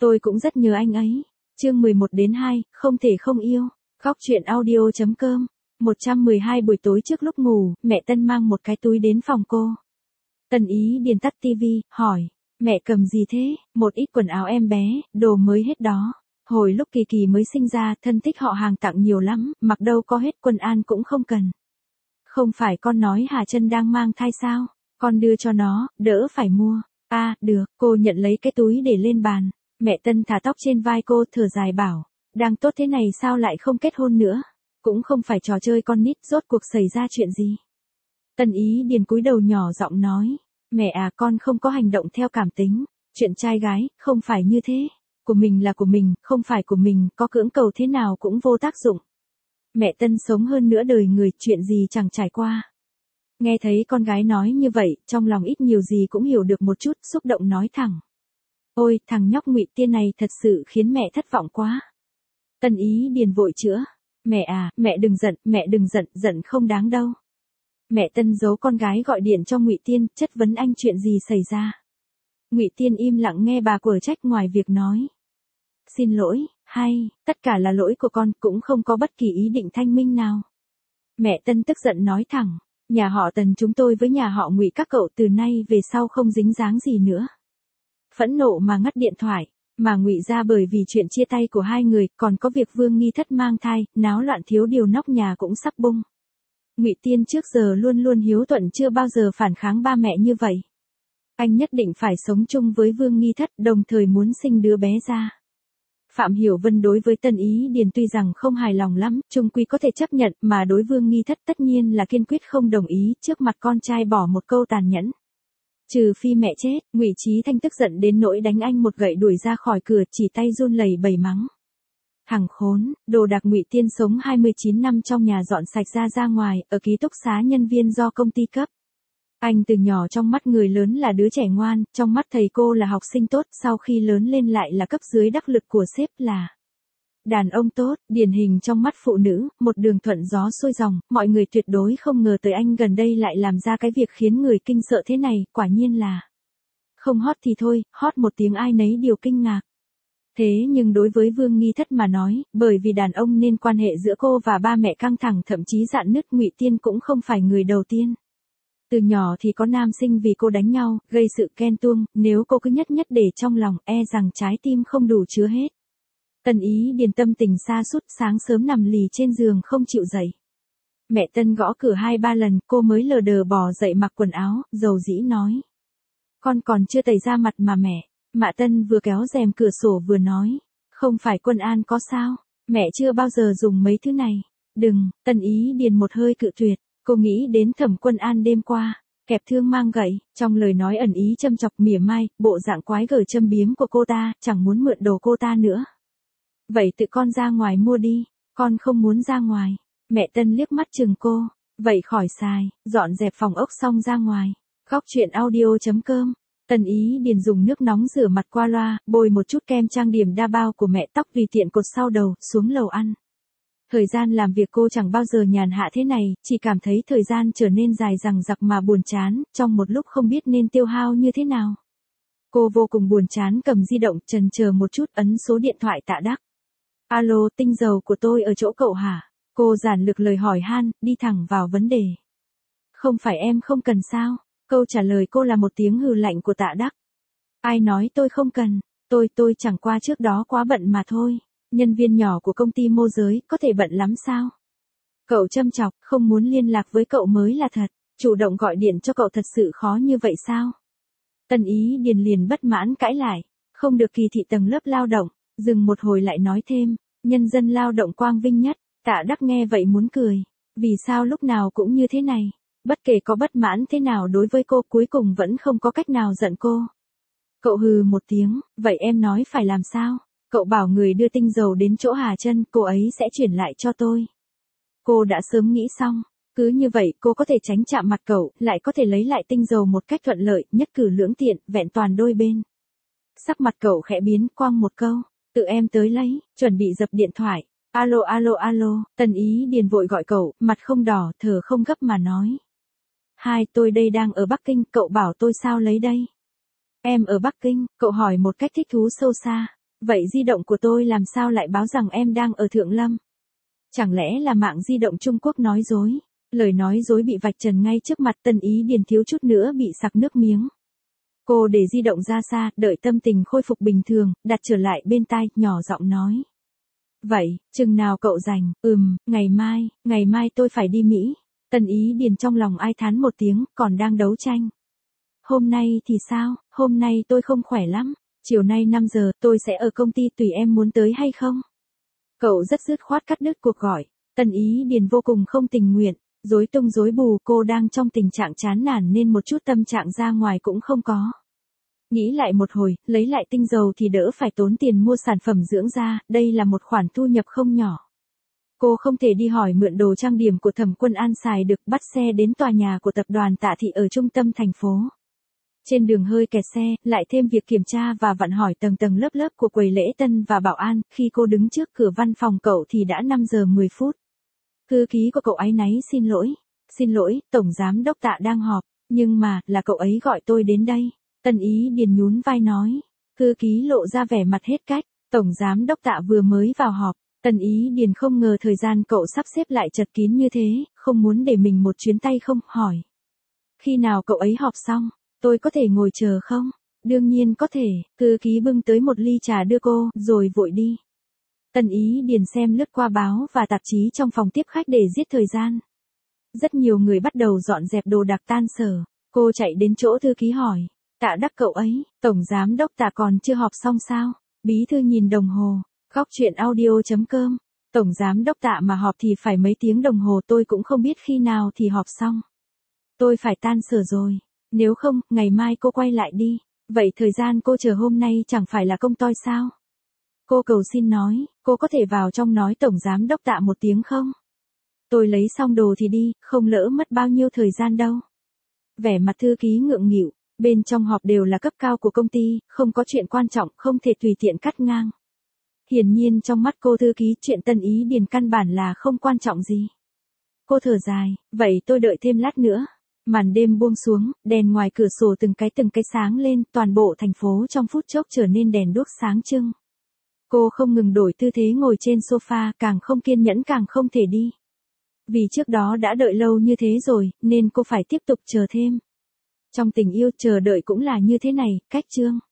Tôi cũng rất nhớ anh ấy. Chương 11-2, không thể không yêu. Góc truyện audio.com. 112 buổi tối trước lúc ngủ, mẹ Tân mang một cái túi đến phòng cô. Tân Ý Điền tắt tivi, hỏi, mẹ cầm gì thế? Một ít quần áo em bé, đồ mới hết đó. Hồi lúc Kỳ Kỳ mới sinh ra, thân thích họ hàng tặng nhiều lắm, mặc đâu có hết, Quân An cũng không cần. Không phải con nói Hà Trân đang mang thai sao? Con đưa cho nó, đỡ phải mua. À, được, cô nhận lấy cái túi để lên bàn. Mẹ Tân thả tóc trên vai cô, thở dài bảo, đang tốt thế này sao lại không kết hôn nữa? Cũng không phải trò chơi con nít, rốt cuộc xảy ra chuyện gì? Tân Ý Điền cúi đầu nhỏ giọng nói, mẹ à, con không có hành động theo cảm tính. Chuyện trai gái, không phải như thế. Của mình là của mình, không phải của mình, có cưỡng cầu thế nào cũng vô tác dụng. Mẹ Tân sống hơn nửa đời người, chuyện gì chẳng trải qua. Nghe thấy con gái nói như vậy, trong lòng ít nhiều gì cũng hiểu được một chút, xúc động nói thẳng. Ôi, thằng nhóc Ngụy Tiên này thật sự khiến mẹ thất vọng quá. Tân Ý Điền vội chữa. Mẹ à, mẹ đừng giận, giận không đáng đâu. Mẹ Tân giấu con gái gọi điện cho Ngụy Tiên, chất vấn anh chuyện gì xảy ra. Ngụy Tiên im lặng nghe bà quở trách ngoài việc nói. Xin lỗi, tất cả là lỗi của con, cũng không có bất kỳ ý định thanh minh nào. Mẹ Tân tức giận nói thẳng, nhà họ Tần chúng tôi với nhà họ Ngụy các cậu từ nay về sau không dính dáng gì nữa. Phẫn nộ mà ngắt điện thoại, mà Ngụy ra bởi vì chuyện chia tay của hai người, còn có việc Vương Nghi Thất mang thai, náo loạn thiếu điều nóc nhà cũng sắp bung. Ngụy Tiên trước giờ luôn luôn hiếu thuận, chưa bao giờ phản kháng ba mẹ như vậy. Anh nhất định phải sống chung với Vương Nghi Thất, đồng thời muốn sinh đứa bé ra. Phạm Hiểu Vân đối với Tân Ý Điền tuy rằng không hài lòng lắm, chung quy có thể chấp nhận, mà đối Vương Nghi Thất tất nhiên là kiên quyết không đồng ý, trước mặt con trai bỏ một câu tàn nhẫn. Trừ phi mẹ chết, Ngụy Chí Thanh tức giận đến nỗi đánh anh một gậy đuổi ra khỏi cửa, chỉ tay run lẩy bẩy mắng. Thằng khốn, đồ đạc. Ngụy Tiên sống 29 năm trong nhà dọn sạch ra ngoài, ở ký túc xá nhân viên do công ty cấp. Anh từ nhỏ trong mắt người lớn là đứa trẻ ngoan, trong mắt thầy cô là học sinh tốt, sau khi lớn lên lại là cấp dưới đắc lực của sếp, là đàn ông tốt, điển hình trong mắt phụ nữ, một đường thuận gió xuôi dòng, mọi người tuyệt đối không ngờ tới anh gần đây lại làm ra cái việc khiến người kinh sợ thế này, quả nhiên là không hot thì thôi, hot một tiếng ai nấy đều kinh ngạc. Thế nhưng đối với Vương Nghi Thất mà nói, bởi vì đàn ông nên quan hệ giữa cô và ba mẹ căng thẳng, thậm chí rạn nứt, Ngụy Tiên cũng không phải người đầu tiên. Từ nhỏ thì có nam sinh vì cô đánh nhau, gây sự ghen tuông, nếu cô cứ nhất để trong lòng, e rằng trái tim không đủ chứa hết. Tân Ý Điền tâm tình sa sút, sáng sớm nằm lì trên giường không chịu dậy. Mẹ Tân gõ cửa 2-3 lần, cô mới lờ đờ bò dậy mặc quần áo, dầu dĩ nói. Con còn chưa tẩy da mặt mà mẹ. Mạ Tân vừa kéo rèm cửa sổ vừa nói. Không phải Quân An có sao? Mẹ chưa bao giờ dùng mấy thứ này. Đừng, Tân Ý Điền một hơi cự tuyệt. Cô nghĩ đến Thẩm Quân An đêm qua, kẹp thương mang gậy, trong lời nói ẩn ý châm chọc mỉa mai, bộ dạng quái gở châm biếm của cô ta, chẳng muốn mượn đồ cô ta nữa. Vậy tự con ra ngoài mua đi, con không muốn ra ngoài. Mẹ Tân liếc mắt chừng cô, vậy khỏi xài, dọn dẹp phòng ốc xong ra ngoài. Góc truyện audio.com. Tân Ý Điền dùng nước nóng rửa mặt qua loa, bôi một chút kem trang điểm đa bao của mẹ, tóc vì tiện cột sau đầu, xuống lầu ăn. Thời gian làm việc cô chẳng bao giờ nhàn hạ thế này, chỉ cảm thấy thời gian trở nên dài dằng dặc mà buồn chán, trong một lúc không biết nên tiêu hao như thế nào. Cô vô cùng buồn chán, cầm di động, chần chờ một chút, ấn số điện thoại Tạ Đắc. Alo, tinh dầu của tôi ở chỗ cậu hả? Cô giản lược lời hỏi han, đi thẳng vào vấn đề. Không phải em không cần sao? Câu trả lời cô là một tiếng hừ lạnh của Tạ Đắc. Ai nói tôi không cần, tôi chẳng qua trước đó quá bận mà thôi. Nhân viên nhỏ của công ty môi giới, có thể bận lắm sao? Cậu châm chọc, không muốn liên lạc với cậu mới là thật. Chủ động gọi điện cho cậu thật sự khó như vậy sao? Tân Ý Điền liền bất mãn cãi lại. Không được kỳ thị tầng lớp lao động. Dừng một hồi lại nói thêm. Nhân dân lao động quang vinh nhất. Tạ Đắc nghe vậy muốn cười. Vì sao lúc nào cũng như thế này? Bất kể có bất mãn thế nào đối với cô, cuối cùng vẫn không có cách nào giận cô. Cậu hừ một tiếng. Vậy em nói phải làm sao? Cậu bảo người đưa tinh dầu đến chỗ Hà Trân, cô ấy sẽ chuyển lại cho tôi. Cô đã sớm nghĩ xong. Cứ như vậy cô có thể tránh chạm mặt cậu, lại có thể lấy lại tinh dầu một cách thuận lợi, nhất cử lưỡng tiện, vẹn toàn đôi bên. Sắc mặt cậu khẽ biến, quăng một câu. Tự em tới lấy, chuẩn bị dập điện thoại. Alo, Tân Ý Điền vội gọi cậu, mặt không đỏ, thở không gấp mà nói. Tôi đây đang ở Bắc Kinh, cậu bảo tôi sao lấy đây? Em ở Bắc Kinh, cậu hỏi một cách thích thú sâu xa. Vậy di động của tôi làm sao lại báo rằng em đang ở Thượng Lâm? Chẳng lẽ là mạng di động Trung Quốc nói dối? Lời nói dối bị vạch trần ngay trước mặt Tân Ý Điền thiếu chút nữa bị sặc nước miếng. Cô để di động ra xa, đợi tâm tình khôi phục bình thường, đặt trở lại bên tai, nhỏ giọng nói. Vậy, chừng nào cậu rảnh? Ngày mai tôi phải đi Mỹ. Tân Ý Điền trong lòng ai thán một tiếng, còn đang đấu tranh. Hôm nay thì sao? Hôm nay tôi không khỏe lắm. Chiều nay 5 giờ, tôi sẽ ở công ty, tùy em muốn tới hay không? Cậu rất dứt khoát cắt đứt cuộc gọi. Tân Ý Điền vô cùng không tình nguyện, rối tung rối bù, cô đang trong tình trạng chán nản nên một chút tâm trạng ra ngoài cũng không có. Nghĩ lại một hồi, lấy lại tinh dầu thì đỡ phải tốn tiền mua sản phẩm dưỡng da, đây là một khoản thu nhập không nhỏ. Cô không thể đi hỏi mượn đồ trang điểm của Thẩm Quân An xài được, bắt xe đến tòa nhà của tập đoàn Tạ Thị ở trung tâm thành phố. Trên đường hơi kẹt xe, lại thêm việc kiểm tra và vặn hỏi tầng tầng lớp lớp của quầy lễ tân và bảo an, khi cô đứng trước cửa văn phòng cậu thì đã 5 giờ 10 phút. Thư ký của cậu áy náy xin lỗi, Tổng Giám Đốc Tạ đang họp, nhưng mà, là cậu ấy gọi tôi đến đây. Tân Ý Điền nhún vai nói. Thư ký lộ ra vẻ mặt hết cách, Tổng Giám Đốc Tạ vừa mới vào họp. Tân Ý Điền không ngờ thời gian cậu sắp xếp lại chật kín như thế, không muốn để mình một chuyến tay không, hỏi. Khi nào cậu ấy họp xong, tôi có thể ngồi chờ không? Đương nhiên có thể, thư ký bưng tới một ly trà đưa cô, rồi vội đi. Tân Ý Điền xem lướt qua báo và tạp chí trong phòng tiếp khách để giết thời gian. Rất nhiều người bắt đầu dọn dẹp đồ đạc tan sở, cô chạy đến chỗ thư ký hỏi. Tạ Đắc cậu ấy, Tổng Giám Đốc Tạ còn chưa họp xong sao? Bí thư nhìn đồng hồ, khóc chuyện audio.com. Tổng Giám Đốc Tạ mà họp thì phải mấy tiếng đồng hồ, tôi cũng không biết khi nào thì họp xong. Tôi phải tan sở rồi, nếu không, ngày mai cô quay lại đi. Vậy thời gian cô chờ hôm nay chẳng phải là công toi sao? Cô cầu xin nói, cô có thể vào trong nói Tổng Giám Đốc Tạ một tiếng không? Tôi lấy xong đồ thì đi, không lỡ mất bao nhiêu thời gian đâu. Vẻ mặt thư ký ngượng nghịu, bên trong họp đều là cấp cao của công ty, không có chuyện quan trọng, không thể tùy tiện cắt ngang. Hiển nhiên trong mắt cô thư ký, chuyện Tân Ý Điền căn bản là không quan trọng gì. Cô thở dài, vậy tôi đợi thêm lát nữa. Màn đêm buông xuống, đèn ngoài cửa sổ từng cái sáng lên, toàn bộ thành phố trong phút chốc trở nên đèn đuốc sáng trưng. Cô không ngừng đổi tư thế ngồi trên sofa, càng không kiên nhẫn càng không thể đi. Vì trước đó đã đợi lâu như thế rồi, nên cô phải tiếp tục chờ thêm. Trong tình yêu chờ đợi cũng là như thế này, cách chương.